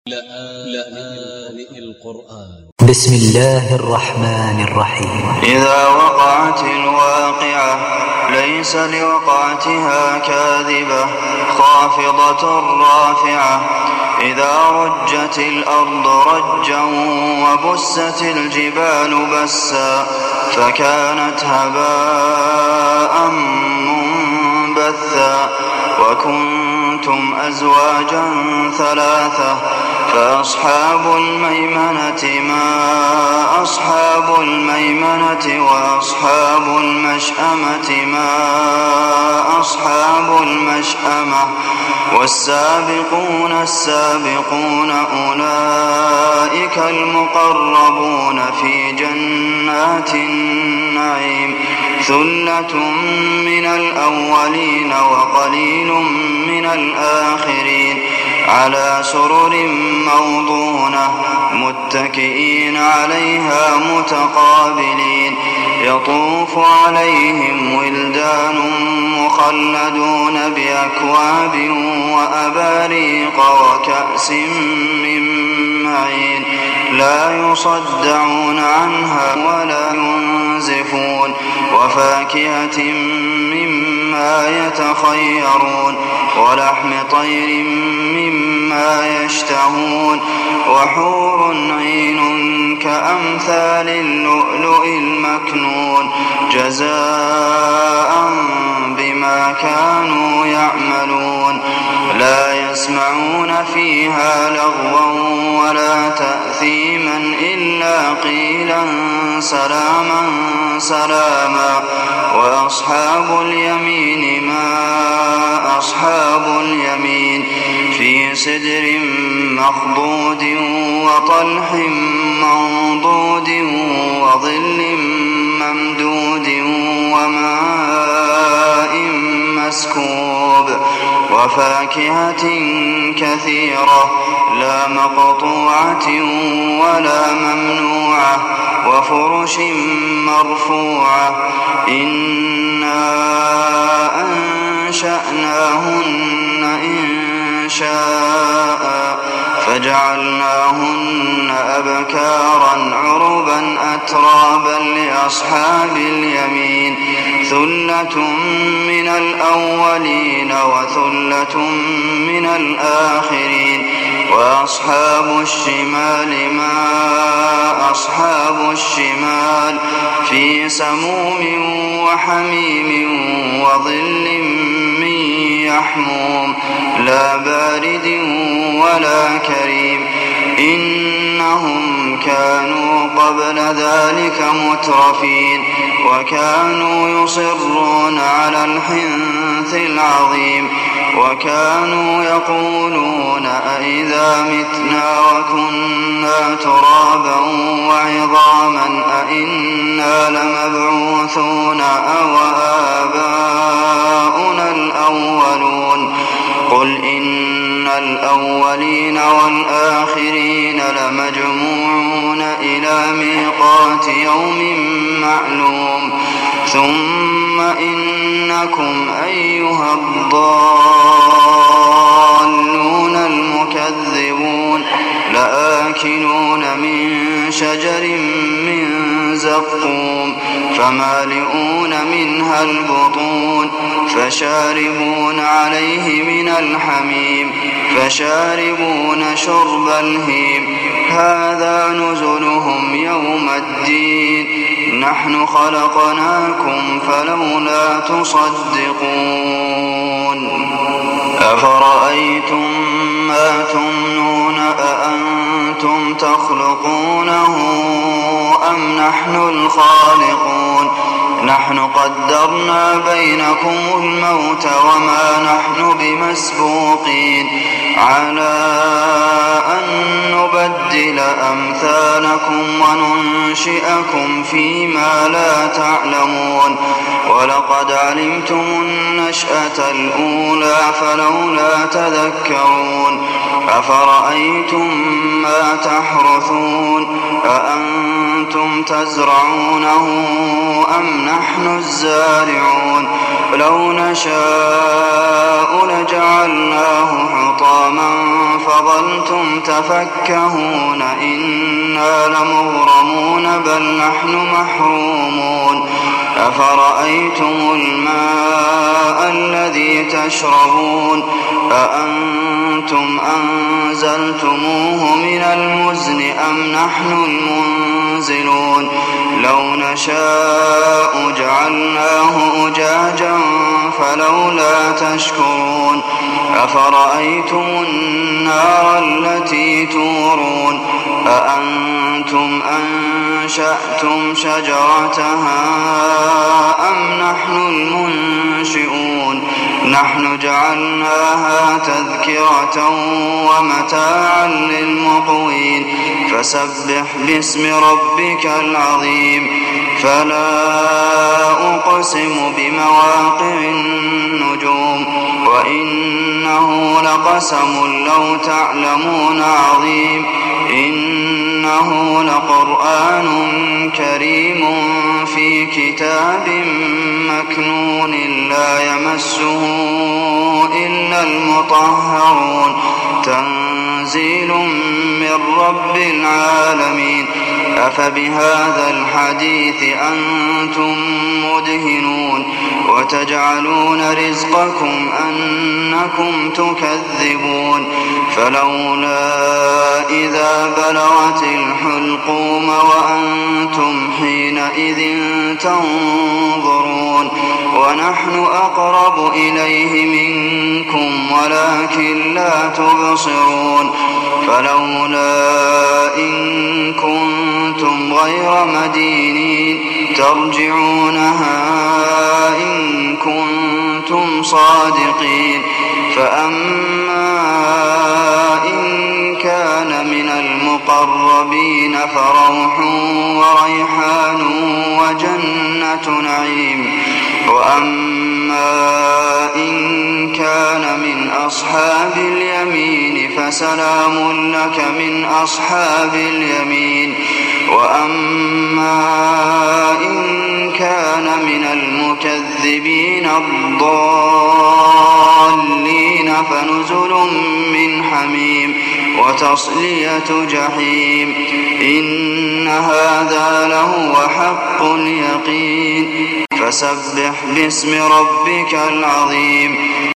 لآن القرآن. بسم الله الرحمن الرحيم. إذا وقعت الواقعة ليس لوقعتها كاذبة خافضة رافعة إذا رجت الأرض رجا وبست الجبال بسا فكانت هباء منبثا وكنتم أزواجا ثلاثة فأصحاب الميمنة ما أصحاب الميمنة وأصحاب المشأمة ما أصحاب المشأمة والسابقون السابقون أولئك المقربون في جنات النعيم ثلة من الأولين وقليل من الآخرين على سرر موضونة متكئين عليها متقابلين يطوف عليهم ولدان مخلدون بأكواب وأباريق وكأس من معين لا يصدعون عنها ولا ينزفون وفاكهة مما يتخيرون ولحم طير مما يشتهون وحور عين كأمثال اللؤلؤ المكنون جزاء بما كانوا يعملون لا يسمعون فيها لغوا ولا تأثيما إلا قيلا سلاما سلاما وأصحاب اليمين ما أصحاب اليمين في سدر مخضود وطلح منضود وظل ممدود وماء مسكوب وفاكهة كثيرة لا مقطوعة ولا ممنوعة وفرش مرفوعة إنا أنشأناهن إنشاء فجعلناهن أبكارا عربا أترابا لأصحاب اليمين ثلة من الأولين وثلة من الآخرين وأصحاب الشمال ما أصحاب الشمال في سموم وحميم وظل من يحموم لا بارد ولا كريم إنهم كانوا قبل ذلك مترفين وكانوا يصرون على الحنث العظيم وكانوا يقولون أئذا متنا وكنا ترابا وعظاما أئنا لمبعوثون أو آباؤنا الأولون قل إن الأولين والآخرين لمجموعون إلى ميقات يوم معلوم ثم إنكم أيها الضالون المكذبون لآكلون من شجر من زقوم فمالئون منها البطون فشاربون عليه من الحميم فشاربون شرب الهيم هذا نزلهم يوم الدين نحن خلقناكم فلولا تصدقون أفرأيتم ما تمنون أأنتم تخلقونه أم نحن الخالقون نحن قدرنا بينكم الموت وما نحن بمسبوقين على أن نبدل أمثالكم وننشئكم فيما لا تعلمون ولقد علمتم النشأة الأولى فلولا تذكرون أفرأيتم ما تحرثون أأنتم تزرعونه أم نحن الزارعون لو نشاء لجعلناه حطاما فظلتم تفكهون إنا لمغرمون بل نحن محرومون أفرأيتم الماء الذي تشربون أأنتم أنزلتموه من المزن أم نحن المنزلون لو نشاء جعلناه أجاجا فلولا تشكرون أفرأيتم النار التي تورون أأنتم أنشأتم شجرتها أم نحن المنشئون نحن جعلناها تذكرة ومتاعا للمقوين فسبح باسم ربك العظيم فلا أقسم بمواقع النجوم وإنه لقسم لو تعلمون عظيم إنه لقرآن كريم في كتاب مكنون لا يمسه إلا المطهرون تنزيل من رب العالمين أفبهذا الحديث أنتم مدهنون وتجعلون رزقكم أنكم تكذبون فلولا إذا بلغت الحلقوم وأنتم حينئذ تنظرون ونحن أقرب إليه منكم ولكن لا تبصرون فلولا إن كنتم غير مدينين ترجعونها إن كنتم صادقين فأما إن كان من المقربين فروح وريحان وجنة نعيم وأما إن كان من أصحاب اليمين فسلام لك من أصحاب اليمين وأما إن كان من المكذبين الضالين فنزل من حميم وتصلية جحيم إن هذا لهو حق اليقين فسبح باسم ربك العظيم